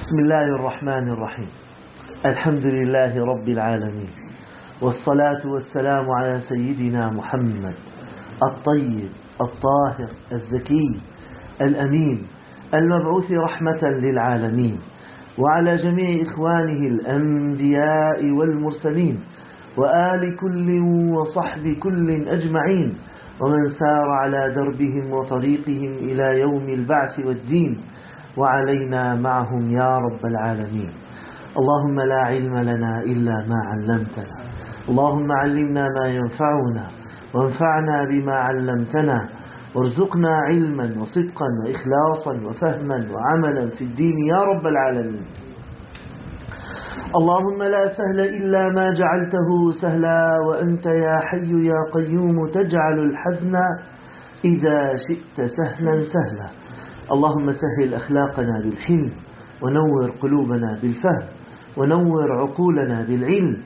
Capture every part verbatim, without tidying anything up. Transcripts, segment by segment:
بسم الله الرحمن الرحيم. الحمد لله رب العالمين، والصلاة والسلام على سيدنا محمد الطيب الطاهر الزكي الأمين المبعوث رحمة للعالمين، وعلى جميع إخوانه الأنبياء والمرسلين، وآل كل وصحب كل أجمعين، ومن سار على دربهم وطريقهم إلى يوم البعث والدين، وعلينا معهم يا رب العالمين. اللهم لا علم لنا إلا ما علمتنا، اللهم علمنا ما ينفعنا وانفعنا بما علمتنا، وارزقنا علما وصدقا وإخلاصا وفهما وعملا في الدين يا رب العالمين. اللهم لا سهل إلا ما جعلته سهلا، وأنت يا حي يا قيوم تجعل الحزن إذا شئت سهلا سهلا. اللهم سهل أخلاقنا بالحلم، ونور قلوبنا بالفهم، ونور عقولنا بالعلم،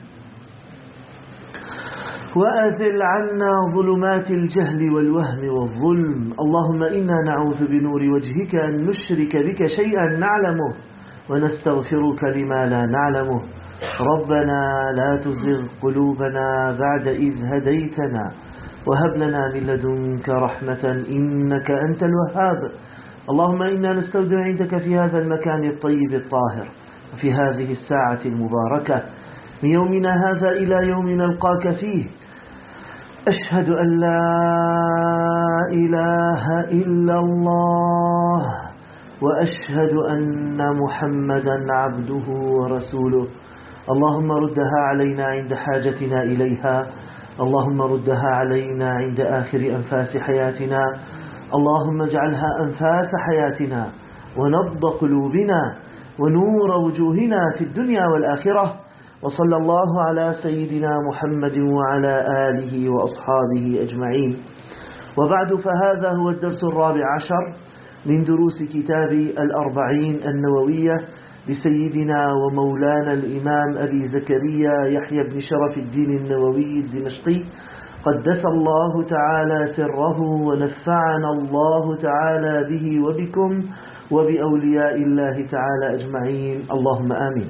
وأزل عنا ظلمات الجهل والوهم والظلم. اللهم إنا نعوذ بنور وجهك أن نشرك بك شيئا نعلمه، ونستغفرك لما لا نعلمه. ربنا لا تزغ قلوبنا بعد إذ هديتنا، وهب لنا من لدنك رحمة إنك أنت الوهاب. اللهم إنا نستودع عندك في هذا المكان الطيب الطاهر، وفي هذه الساعة المباركة من يومنا هذا إلى يوم نلقاك فيه. أشهد أن لا إله إلا الله، وأشهد أن محمدا عبده ورسوله. اللهم ردها علينا عند حاجتنا إليها، اللهم ردها علينا عند آخر أنفاس حياتنا، اللهم اجعلها أنفاس حياتنا ونبض قلوبنا ونور وجوهنا في الدنيا والآخرة. وصلى الله على سيدنا محمد وعلى آله وأصحابه أجمعين. وبعد، فهذا هو الدرس الرابع عشر من دروس كتاب الأربعين النووية لسيدنا ومولانا الإمام أبي زكريا يحيى بن شرف الدين النووي الدمشقي، قدس الله تعالى سره ونفعنا الله تعالى به وبكم وبأولياء الله تعالى أجمعين، اللهم آمين.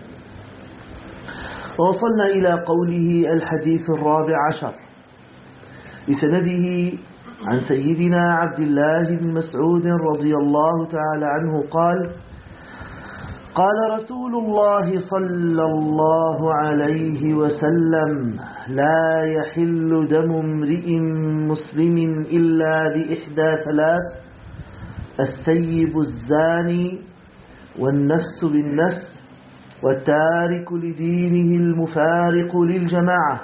ووصلنا إلى قوله الحديث الرابع عشر بسنده عن سيدنا عبد الله بن مسعود رضي الله تعالى عنه قال: قال رسول الله صلى الله عليه وسلم: لا يحل دم امرئ مسلم إلا بإحدى ثلاث: السيب الزاني، والنفس بالنفس، والتارك لدينه المفارق للجماعة.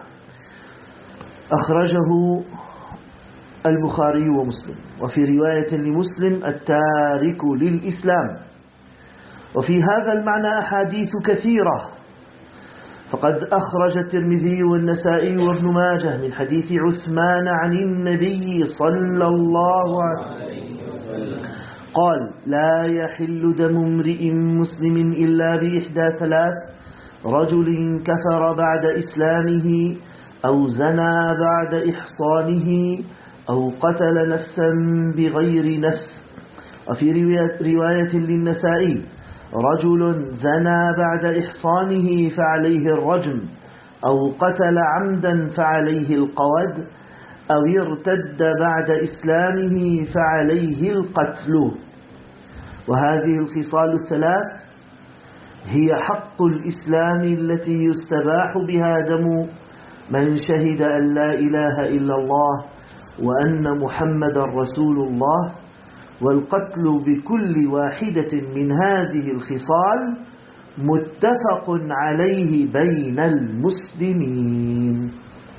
أخرجه البخاري ومسلم. وفي رواية لمسلم: التارك للإسلام. وفي هذا المعنى أحاديث كثيرة، فقد أخرج الترمذي والنسائي وابن ماجه من حديث عثمان عن النبي صلى الله عليه وسلم قال: لا يحل دم امرئ مسلم إلا بإحدى ثلاث: رجل كفر بعد إسلامه، أو زنى بعد إحصانه، أو قتل نفسا بغير نفس. وفي رواية للنسائي: رجل زنى بعد إحصانه فعليه الرجم، أو قتل عمدا فعليه القود، أو ارتد بعد إسلامه فعليه القتل. وهذه الخصال الثلاث هي حق الإسلام التي يستباح بها دم من شهد أن لا إله إلا الله وأن محمد رسول الله، والقتل بكل واحدة من هذه الخصال متفق عليه بين المسلمين.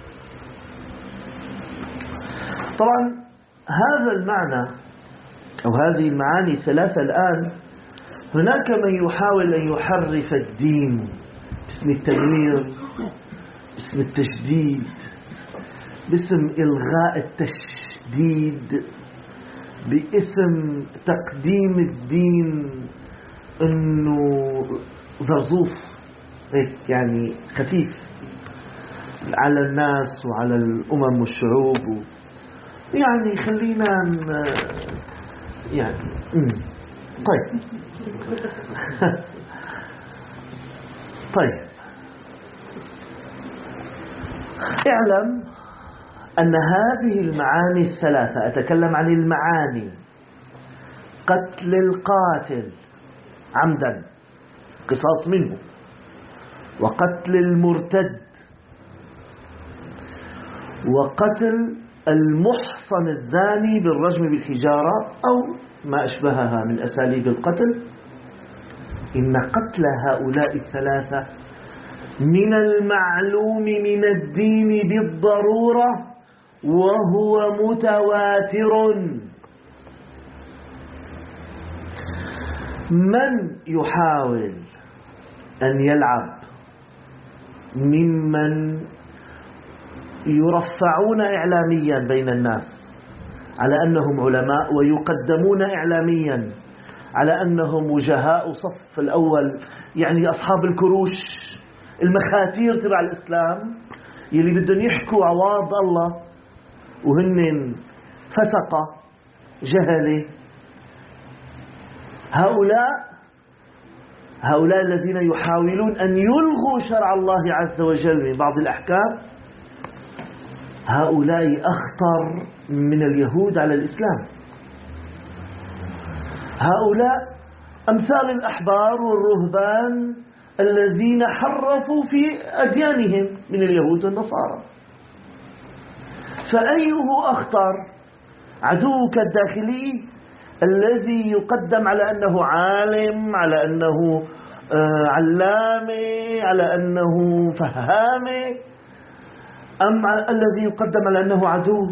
طبعا هذا المعنى أو هذه المعاني الثلاثة الآن، هناك من يحاول أن يحرف الدين باسم التنوير، باسم التشديد، باسم إلغاء التشديد، باسم تقديم الدين انه ظرظوف هيك يعني خفيف على الناس وعلى الامم والشعوب، يعني خلينا يعني طيب طيب، اعلم أن هذه المعاني الثلاثة، أتكلم عن المعاني: قتل القاتل عمدا قصاص منه، وقتل المرتد، وقتل المحصن الزاني بالرجم بالحجارة أو ما أشبهها من أساليب القتل، إن قتل هؤلاء الثلاثة من المعلوم من الدين بالضرورة، وهو متواتر. من يحاول أن يلعب ممن يرفعون إعلاميا بين الناس على أنهم علماء، ويقدمون إعلاميا على أنهم وجهاء صف الأول، يعني أصحاب الكروش المخاتير تبع الإسلام، يلي بدهم يحكوا عواض الله وهن فسقة جهلة. هؤلاء هؤلاء الذين يحاولون أن يلغوا شرع الله عز وجل من بعض الأحكام، هؤلاء أخطر من اليهود على الإسلام. هؤلاء أمثال الأحبار والرهبان الذين حرفوا في أديانهم من اليهود والنصارى. فأيه أخطر؟ عدوك الداخلي الذي يقدم على أنه عالم، على أنه علامة، على أنه فهامة، أم الذي يقدم على أنه عدو؟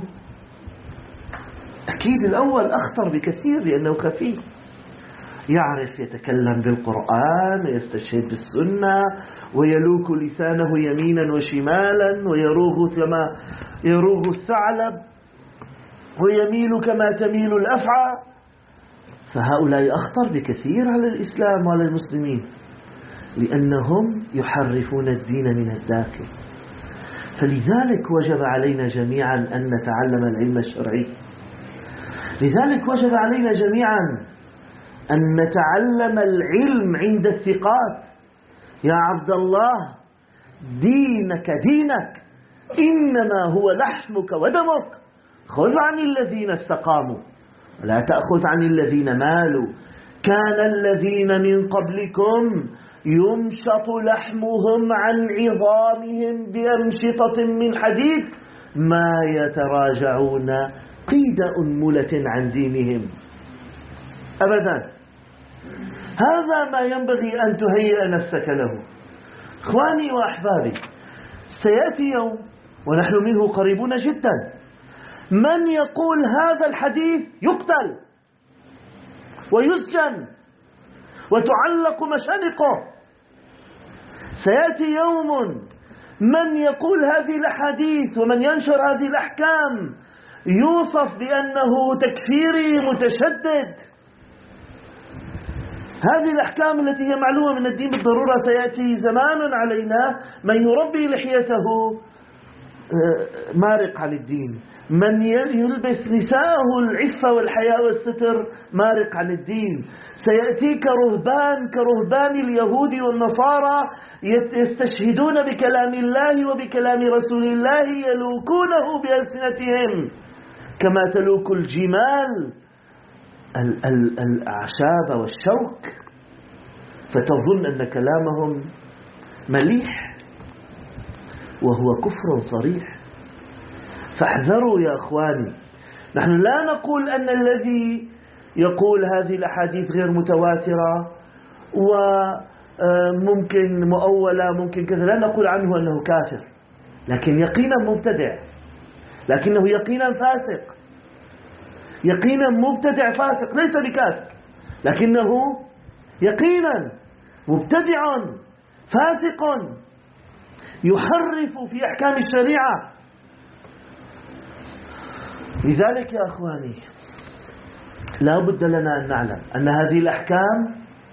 أكيد الأول أخطر بكثير، لأنه خفي، يعرف يتكلم بالقرآن ويستشهد بالسنة ويلوك لسانه يمينا وشمالا ويروغ كما يروغ الثعلب ويميل كما تميل الأفعى. فهؤلاء أخطر بكثير على الإسلام وعلى المسلمين، لأنهم يحرفون الدين من الداخل. فلذلك وجب علينا جميعا أن نتعلم العلم الشرعي. لذلك وجب علينا جميعا أن نتعلم العلم عند الثقات. يا عبد الله، دينك دينك إنما هو لحمك ودمك، خذ عن الذين استقاموا ولا تأخذ عن الذين مالوا. كان الذين من قبلكم يمشط لحمهم عن عظامهم بأمشطة من حديد ما يتراجعون قيد أنملة عن دينهم أبدا. هذا ما ينبغي أن تهيئ نفسك له. إخواني وأحبابي، سيأتي يوم ونحن منه قريبون جدا من يقول هذا الحديث يقتل ويسجن وتعلق مشانقه. سيأتي يوم من يقول هذه الأحاديث ومن ينشر هذه الأحكام يوصف بأنه تكفيري متشدد. هذه الأحكام التي هي معلومة من الدين بالضرورة، سيأتي زمان علينا من يربي لحيته مارق عن الدين، من يلبس نساءه العفة والحياء والستر مارق عن الدين. سيأتيك رهبان كرهبان اليهود والنصارى يستشهدون بكلام الله وبكلام رسول الله، يلوكونه بألسنتهم كما تلوك الجمال الأعشاب والشوك، فتظن أن كلامهم مليح وهو كفر صريح. فاحذروا يا أخواني. نحن لا نقول أن الذي يقول هذه الأحاديث غير متواترة وممكن مؤولة ممكن كذا، لا نقول عنه أنه كافر، لكن يقينا مبتدع، لكنه يقينا فاسق، يقينا مبتدع فاسق، ليس بكافر لكنه يقينا مبتدع فاسق يحرف في أحكام الشريعة. لذلك يا أخواني لا بد لنا أن نعلم أن هذه الأحكام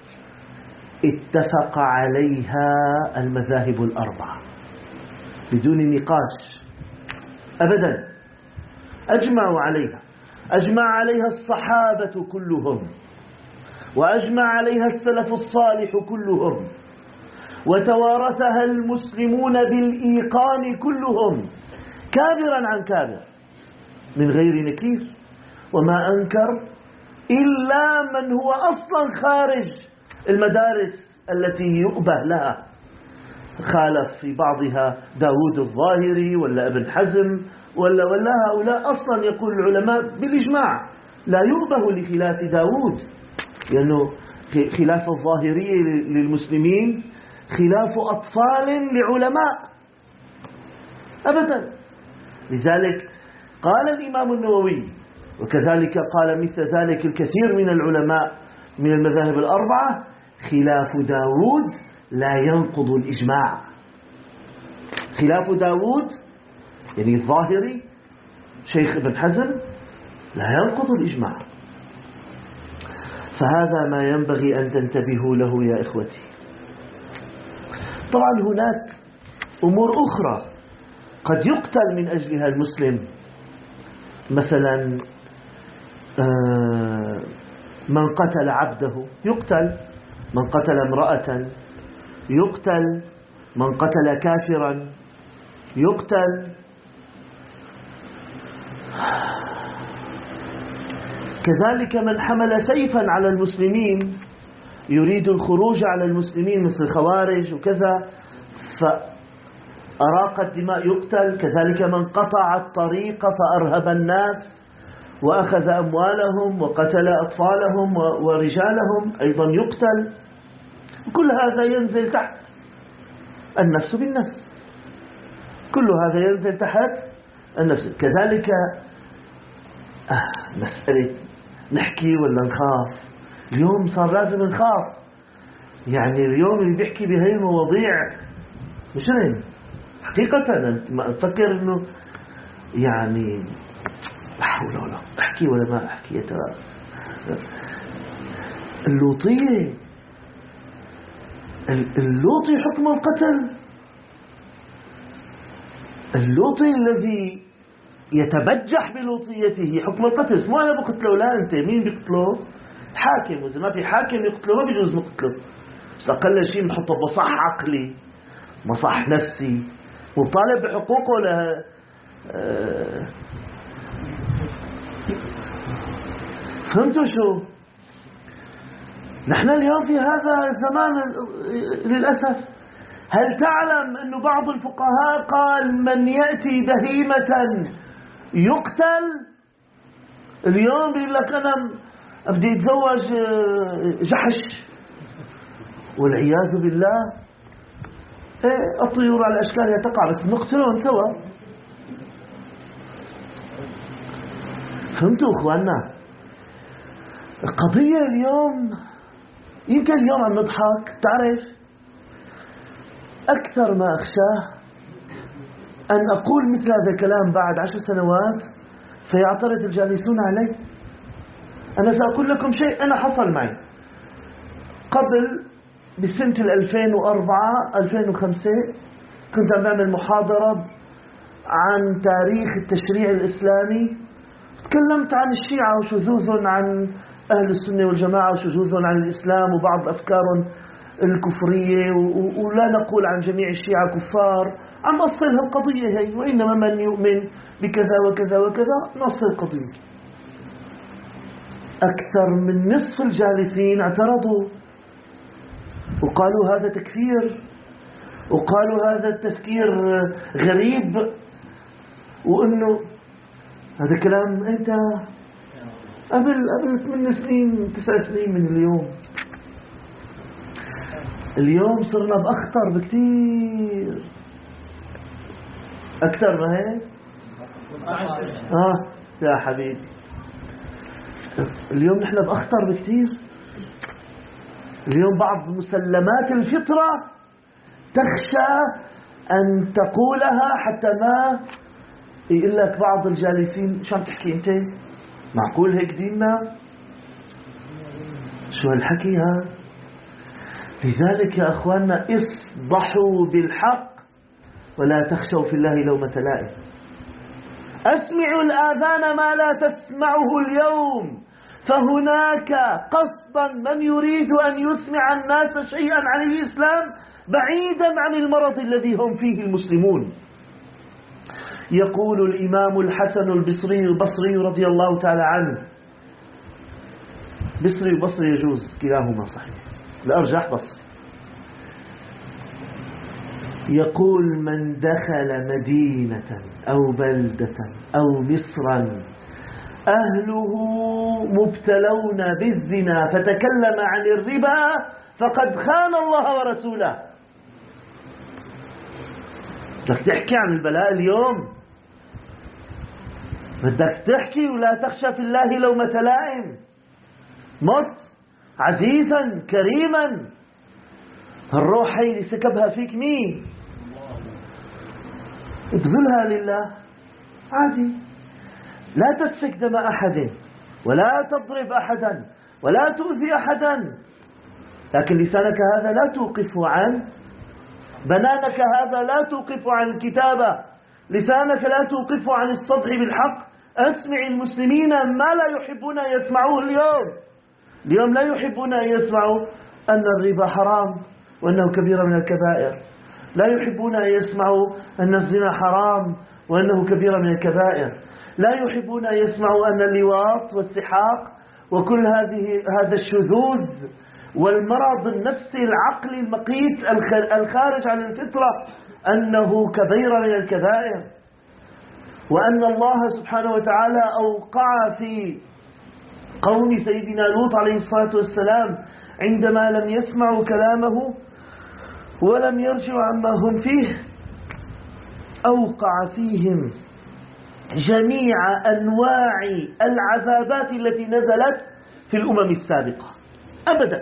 اتفق عليها المذاهب الأربعة بدون نقاش أبدا، أجمعوا عليها، أجمع عليها الصحابة كلهم، وأجمع عليها السلف الصالح كلهم، وتوارثها المسلمون بالإيقان كلهم كابرا عن كابر من غير نكير، وما أنكر إلا من هو أصلا خارج المدارس التي يؤبه لها. خالف في بعضها داود الظاهري ولا ابن حزم ولا ولا هؤلاء أصلا يقول العلماء بالإجماع لا يؤبه لخلاف داود، لأنه خلاف الظاهرية للمسلمين خلاف أطفال لعلماء أبدا. لذلك قال الإمام النووي، وكذلك قال مثل ذلك الكثير من العلماء من المذاهب الأربعة: خلاف داود لا ينقض الإجماع. خلاف داود يعني الظاهري شيخ ابن حزم لا ينقض الإجماع. فهذا ما ينبغي أن تنتبهوا له يا إخوتي. طبعا هناك أمور أخرى قد يقتل من أجلها المسلم، مثلا من قتل عبده يقتل، من قتل امرأة يقتل، من قتل كافرا يقتل، كذلك من حمل سيفا على المسلمين يريد الخروج على المسلمين مثل الخوارج وكذا فأراق الدماء يقتل، كذلك من قطع الطريق فأرهب الناس وأخذ أموالهم وقتل أطفالهم ورجالهم أيضا يقتل. كل هذا ينزل تحت النفس بالنفس، كل هذا ينزل تحت النفس. كذلك آه مسألة نحكي ولا نخاف، اليوم صار لازم نخاف. يعني اليوم اللي بيحكي بهاي المواضيع مجرم حقيقة. أنت ما أفكر أنه يعني لا حول ولا قوة، أحكي ولا ما أحكي. ترى اللوطية، اللوطي حكم القتل، اللوطي الذي يتبجح بلوطيته حكم القتل. اسمه أنا بقتله، لا أنت. مين بيقتله؟ حاكم، وإذا ما في حاكم يقتله ما بيجوز نقتله. بس أقل شيء نحطه بصح عقلي مصح نفسي، وطالب بحقوقه ولا أه فهمتوا شو؟ نحن اليوم في هذا الزمان للأسف. هل تعلم أن بعض الفقهاء قال من يأتي بهيمة يقتل؟ اليوم بيقول لك أنا بدي أتزوج جحش والعياذ بالله. ايه الطيور على أشكالها تقع، بس نقتلهم سوا. فهمتوا أخواننا؟ القضية اليوم يمكن اليوم عم نضحك، تعرف أكثر ما أخشاه أن أقول مثل هذا الكلام بعد عشر سنوات فيعترض الجالسون علي. أنا سأقول لكم شيء أنا حصل معي قبل بسنة الألفين وأربعة ألفين وخمسة. كنت عم بعمل محاضرة عن تاريخ التشريع الإسلامي، تكلمت عن الشيعة وشذوذهم عن أهل السنة والجماعة وشذوذهم عن الإسلام وبعض أفكارهم الكفرية، ولا نقول عن جميع الشيعة كفار، عم أصلها القضية هي، وإنما من يؤمن بكذا وكذا وكذا نصل القضية. أكثر من نصف الجالسين اعترضوا وقالوا هذا تكفير، وقالوا هذا التفكير غريب، وإنه هذا كلام أنت قبل قبل ثمان سنين تسع سنين من اليوم. اليوم صرنا بأخطر بكثير، أكثر ما هيك. آه يا حبيبي، اليوم نحن بأخطر بكثير. اليوم بعض مسلمات الفطرة تخشى أن تقولها حتى ما يقول لك بعض الجالسين شو عم تحكي أنت؟ معقول هيك ديننا؟ شو هالحكي ها؟ لذلك يا أخواننا اصدحوا بالحق ولا تخشوا في الله لومة لائم. أسمعوا الآذان ما لا تسمعه اليوم، فهناك قصدا من يريد أن يسمع الناس شيئا عن الإسلام بعيدا عن المرض الذي هم فيه المسلمون. يقول الإمام الحسن البصري البصري رضي الله تعالى عنه، بصري وبصري يجوز كلاهما صحيح، الأرجح بصري، يقول: من دخل مدينة أو بلدة أو مصرا أهله مبتلون بالزنا فتكلم عن الربا فقد خان الله ورسوله. بدك تحكي عن البلاء اليوم، بدك تحكي ولا تخشى في الله لومة لائم. مت عزيزا كريما، الروح هي اللي سكبها فيك مين؟ ابذلها لله عادي، لا تسفك دم أحد ولا تضرب أحدا ولا تؤذي أحدا، لكن لسانك هذا لا توقفه عن بنانك، هذا لا توقفه عن الكتابة، لسانك لا توقفه عن الصدع بالحق. أسمع المسلمين ما لا يحبون أن يسمعوه اليوم. اليوم لا يحبون أن يسمعوا أن الربا حرام وأنه كبيرة من الكبائر، لا يحبون أن يسمعوا أن الزنا حرام وأنه كبيرة من الكبائر، لا يحبون أن يسمعوا أن اللواط والسحاق وكل هذه هذا الشذوذ والمرض النفسي العقلي المقيت الخارج عن الفطرة أنه كبيرة من الكبائر، وأن الله سبحانه وتعالى أوقع في قوم سيدنا لوط عليه الصلاة والسلام عندما لم يسمعوا كلامه ولم يرجعوا عما هم فيه، أوقع فيهم جميع أنواع العذابات التي نزلت في الأمم السابقة أبدا،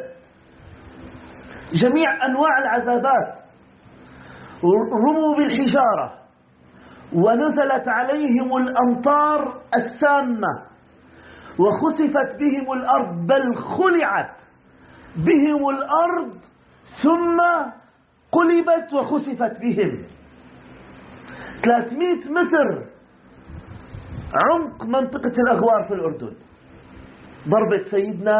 جميع أنواع العذابات. رموا بالحجارة ونزلت عليهم الأمطار السامة وخسفت بهم الأرض، بل خلعت بهم الأرض ثم قلبت وخسفت بهم. ثلاثمئة متر عمق منطقة الأغوار في الأردن، ضربت سيدنا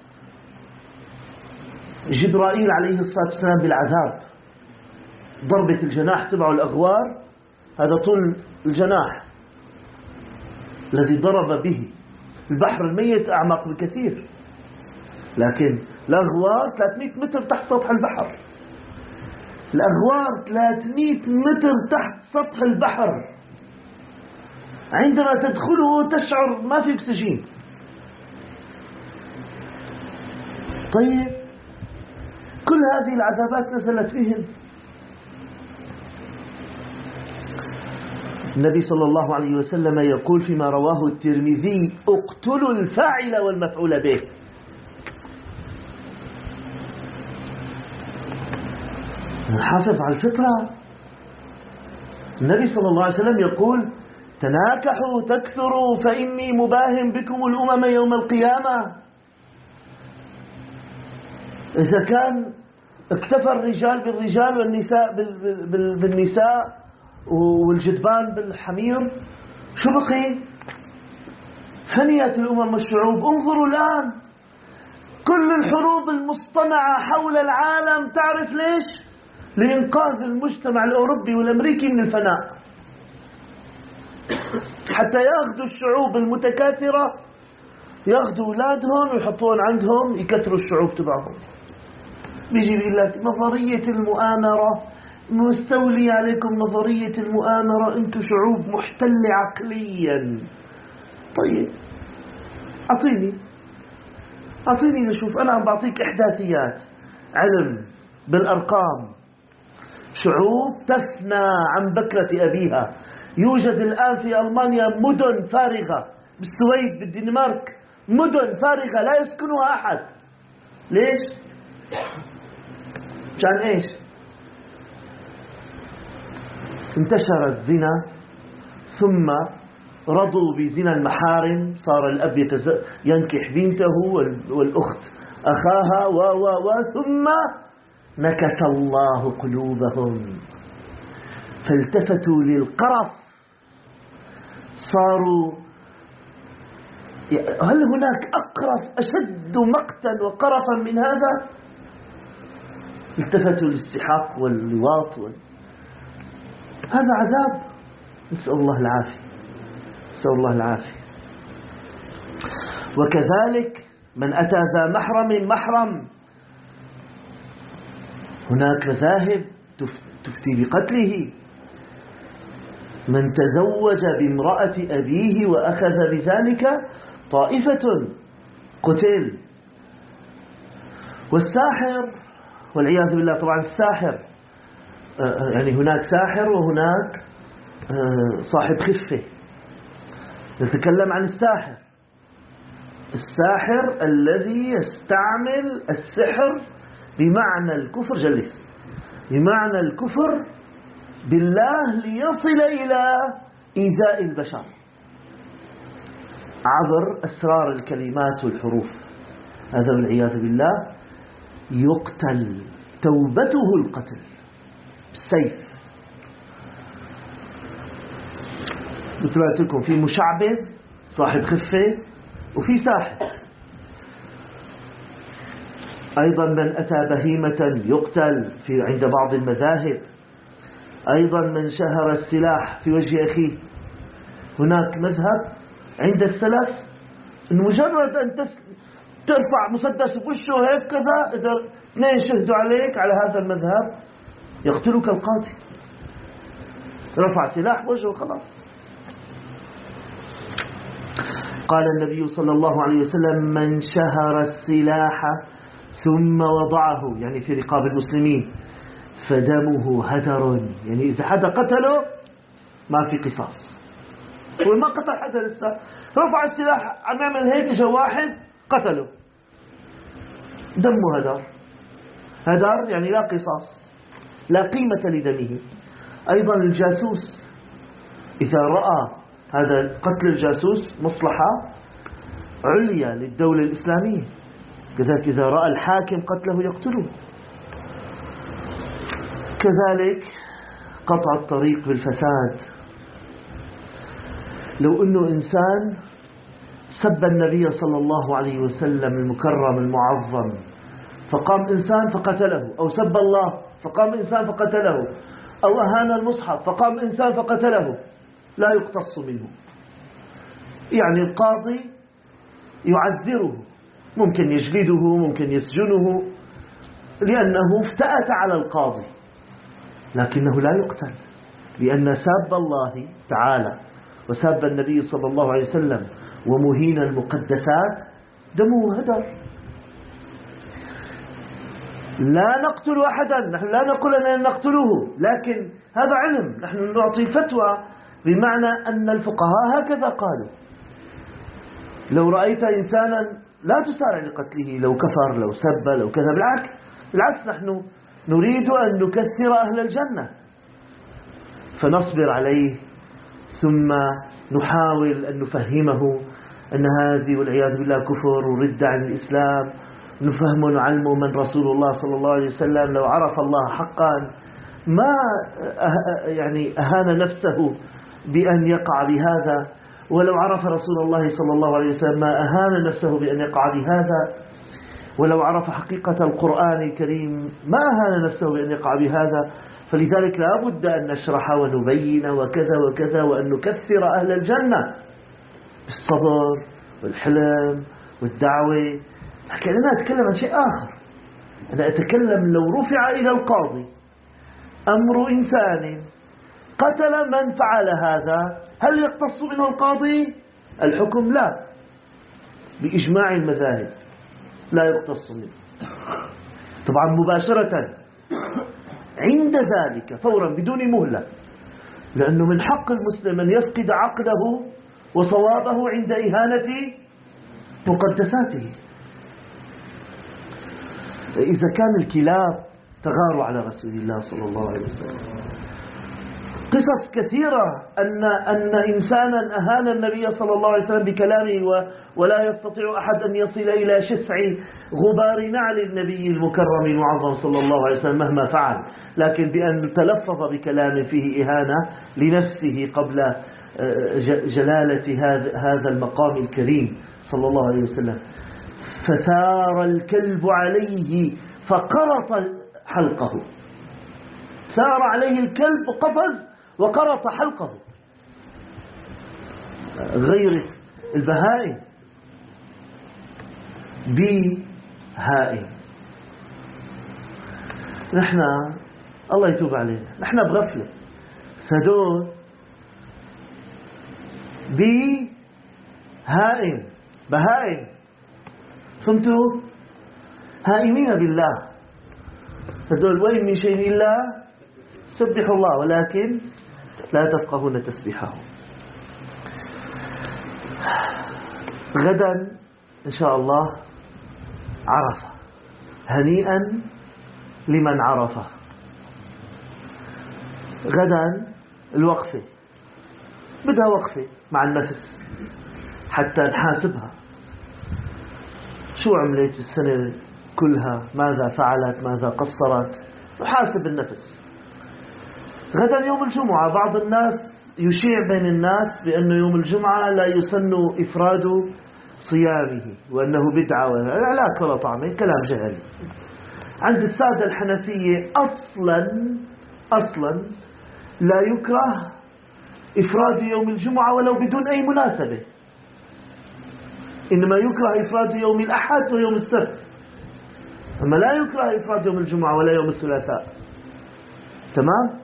جبرائيل عليه الصلاة والسلام بالعذاب، ضربة الجناح تبع الأغوار، هذا طول الجناح الذي ضرب به. البحر الميت أعمق بكثير، لكن الأغوار ثلاثمئة متر تحت سطح البحر، الأغوار ثلاثمئة متر تحت سطح البحر، عندما تدخله تشعر ما في أكسجين. طيب كل هذه العذابات نزلت بهم. النبي صلى الله عليه وسلم يقول فيما رواه الترمذي: اقتلوا الفاعل والمفعول به. نحافظ على الفطرة. النبي صلى الله عليه وسلم يقول: تناكحوا تكثروا فإني مباهم بكم الأمم يوم القيامة. إذا كان اكتفى الرجال بالرجال والنساء بالنساء والجدبان بالحمير، شو بقي؟ فنيت الأمم والشعوب. انظروا الآن كل الحروب المصطنعة حول العالم، تعرف ليش؟ لإنقاذ المجتمع الأوروبي والأمريكي من الفناء، حتى يأخذوا الشعوب المتكاثرة، يأخذوا أولادهم ويحطون عندهم يكثروا الشعوب تبعهم. بيجي بيقول لك نظرية المؤامرة، مستولي عليكم نظرية المؤامرة، انتم شعوب محتلة عقليا. طيب أعطيني أعطيني نشوف. أنا عم بعطيك إحداثيات علم بالأرقام. شعوب تفنى عن بكرة أبيها. يوجد الآن في ألمانيا مدن فارغة، بالسويد بالدنمارك مدن فارغة لا يسكنها أحد. ليش؟ عشان إيش؟ انتشر الزنا، ثم رضوا بزنا المحارم، صار الأب ينكح بنته والأخت أخاها و و و ثم نكس الله قلوبهم فالتفتوا للقرف، صاروا هل هناك أقرف أشد مقتا وقرفا من هذا؟ التفتوا للسحاق واللواط وال... هذا عذاب، نسأل الله العافية، نسأل الله العافية. وكذلك من أتى ذا محرم محرم، هناك مذاهب تفتي بقتله. من تزوج بامرأة أبيه وأخذ بذلك طائفة قتل. والساحر والعياذ بالله، طبعا الساحر يعني هناك ساحر وهناك صاحب خفة. نتكلم عن الساحر. الساحر الذي يستعمل السحر بمعنى الكفر، جلس، بمعنى الكفر بالله ليصل إلى إيذاء البشر عبر أسرار الكلمات والحروف. هذا والعياذ بالله يقتل، توبته القتل بالسيف. مثل ما قلت لكم، في مشعبذ صاحب خفة وفي ساحر. أيضا من أتى بهيمة يقتل في عند بعض المذاهب. أيضا من شهر السلاح في وجه أخيه. هناك مذهب عند السلف إن مجرد أن ترفع مسدس بوشه هيك كذا، إذا اثنين شهدوا عليك على هذا المذهب يقتلك القاتل. رفع سلاح بوجهه خلاص. قال النبي صلى الله عليه وسلم: من شهر السلاح ثم وضعه، يعني في رقاب المسلمين، فدمه هدر، يعني إذا حدا قتله ما في قصاص. هو ما قتل حدا لسه، رفع السلاح عم يعمل هيك، اجى واحد قتله، دمه هدر. هدر يعني لا قصاص، لا قيمة لدمه. أيضا الجاسوس، إذا رأى هذا قتل الجاسوس مصلحة عليا للدولة الإسلامية، كذلك إذا رأى الحاكم قتله يقتله. كذلك قطع الطريق بالفساد. لو أنه إنسان سب النبي صلى الله عليه وسلم المكرم المعظم، فقام إنسان فقتله، أو سب الله فقام إنسان فقتله، أو أهان المصحف فقام إنسان فقتله، لا يقتص منه. يعني القاضي يعذره، ممكن يجلده، ممكن يسجنه، لأنه افتأت على القاضي، لكنه لا يقتل، لأن ساب الله تعالى وساب النبي صلى الله عليه وسلم ومهين المقدسات دمه هدر. لا نقتل أحدا، نحن لا نقول أننا نقتله، لكن هذا علم، نحن نعطي فتوى بمعنى أن الفقهاء هكذا قالوا. لو رأيت إنسانا لا تسارع لقتله، لو كفر، لو سب، لو كذا، بالعكس بالعكس نحن نريد أن نكثر أهل الجنة، فنصبر عليه، ثم نحاول أن نفهمه أن هذه والعياذ بالله كفر ورد عن الإسلام، نفهمه ونعلمه من رسول الله صلى الله عليه وسلم. لو عرف الله حقا ما يعني أهان نفسه بأن يقع بهذا، ولو عرف رسول الله صلى الله عليه وسلم ما أهان نفسه بأن يقع بهذا، ولو عرف حقيقة القرآن الكريم ما أهان نفسه بأن يقع بهذا. فلذلك لا بد أن نشرح ونبين وكذا وكذا، وأن نكثر أهل الجنة بالصبر والحلم والدعوة. لكن أنا أتكلم عن شيء آخر. أنا أتكلم لو رفع إلى القاضي أمر إنسان قتل من فعل هذا، هل يقتص منه القاضي؟ الحكم لا، بإجماع المذاهب لا يقتص منه. طبعا مباشرة عند ذلك فورا بدون مهلة، لأنه من حق المسلم أن يفقد عقله وصوابه عند إهانة مقدساته. إذا كان الكلاب تغاروا على رسول الله صلى الله عليه وسلم، قصص كثيرة أن أن إنسانا أهان النبي صلى الله عليه وسلم بكلامه ولا يستطيع أحد أن يصل إلى شسع غبار نعل النبي المكرم المعظم صلى الله عليه وسلم مهما فعل، لكن بأن تلفظ بكلام فيه إهانة لنفسه قبل جلالة هذا المقام الكريم صلى الله عليه وسلم: فثار الكلب عليه فقرط حلقه. ثار عليه الكلب، قفز وقرط حلقه. غير البهائم بهائم. نحن الله يتوب علينا، نحن بغفلة. هدول بهائم، بهائم، فهمتوا؟ هائمين بالله. هدول وإن من شيء إلا سبحوا الله ولكن لا تفقهون تسبيحهم. غدا إن شاء الله عرفة، هنيئا لمن عرفه. غدا الوقفة، بدها وقفة مع النفس حتى نحاسبها. شو عملت السنة كلها؟ ماذا فعلت؟ ماذا قصرت؟ نحاسب النفس. غدا يوم الجمعة، بعض الناس يشيع بين الناس بأنه يوم الجمعة لا يسن إفراد صيامه وأنه بدعة ولا كلا طعمه، كلام جهل. عند السادة الحنفية أصلا أصلا لا يكره إفراد يوم الجمعة ولو بدون أي مناسبة، إنما يكره إفراد يوم الأحد ويوم السبت، أما لا يكره إفراد يوم الجمعة ولا يوم الثلاثاء. تمام؟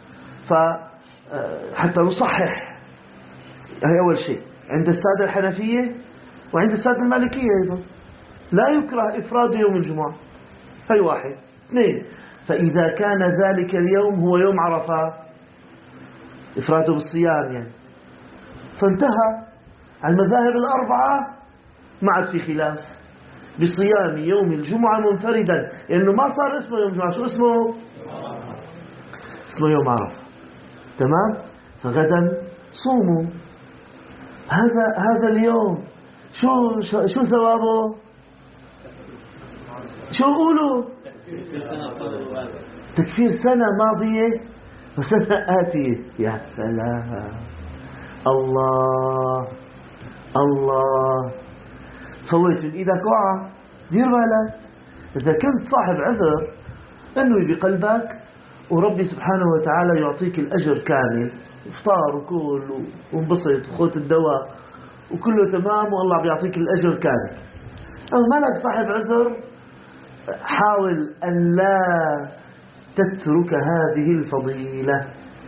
فحتى نصحح، هي أول شيء عند السادة الحنفية وعند السادة المالكية أيضا لا يكره إفراد يوم الجمعة. هي واحد. اثنين، فإذا كان ذلك اليوم هو يوم عرفة إفراده بالصيام يعني، فانتهى. المذاهب الأربعة ما عاد في خلاف بصيام يوم الجمعة منفردا، لأنه ما صار اسمه يوم الجمعة. شو اسمه؟ اسمه يوم عرفة. تمام؟ فغدا صوموا هذا هذا اليوم. شو شو ثوابه؟ شو قولوا؟ تكفير سنة ماضية وسنة آتية. يا سلام، الله الله. سويت من إيدك وعى، دير بالك. إذا كنت صاحب عذر انوي بقلبك وربي سبحانه وتعالى يعطيك الأجر كامل، افطار وكل وانبسط وخذ الدواء وكله تمام والله بيعطيك الأجر كامل. أو مالك صاحب عذر، حاول أن لا تترك هذه الفضيلة.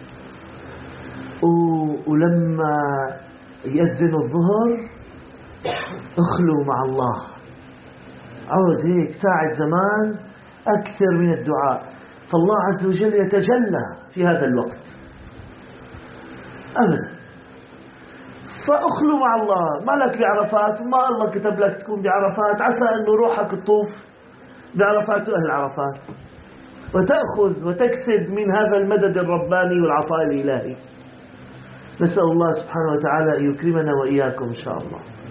ولما يأذن الظهر اخلوا مع الله، عود هيك ساعة زمان أكثر من الدعاء، فالله عز وجل يتجلى في هذا الوقت أبدا. فأخلوا مع الله. ما لك بعرفات وما الله كتب لك تكون بعرفات، عسى أنه روحك تطوف بعرفات أهل عرفات وتأخذ وتكسب من هذا المدد الرباني والعطاء الإلهي. نسأل الله سبحانه وتعالى أن يكرمنا وإياكم إن شاء الله.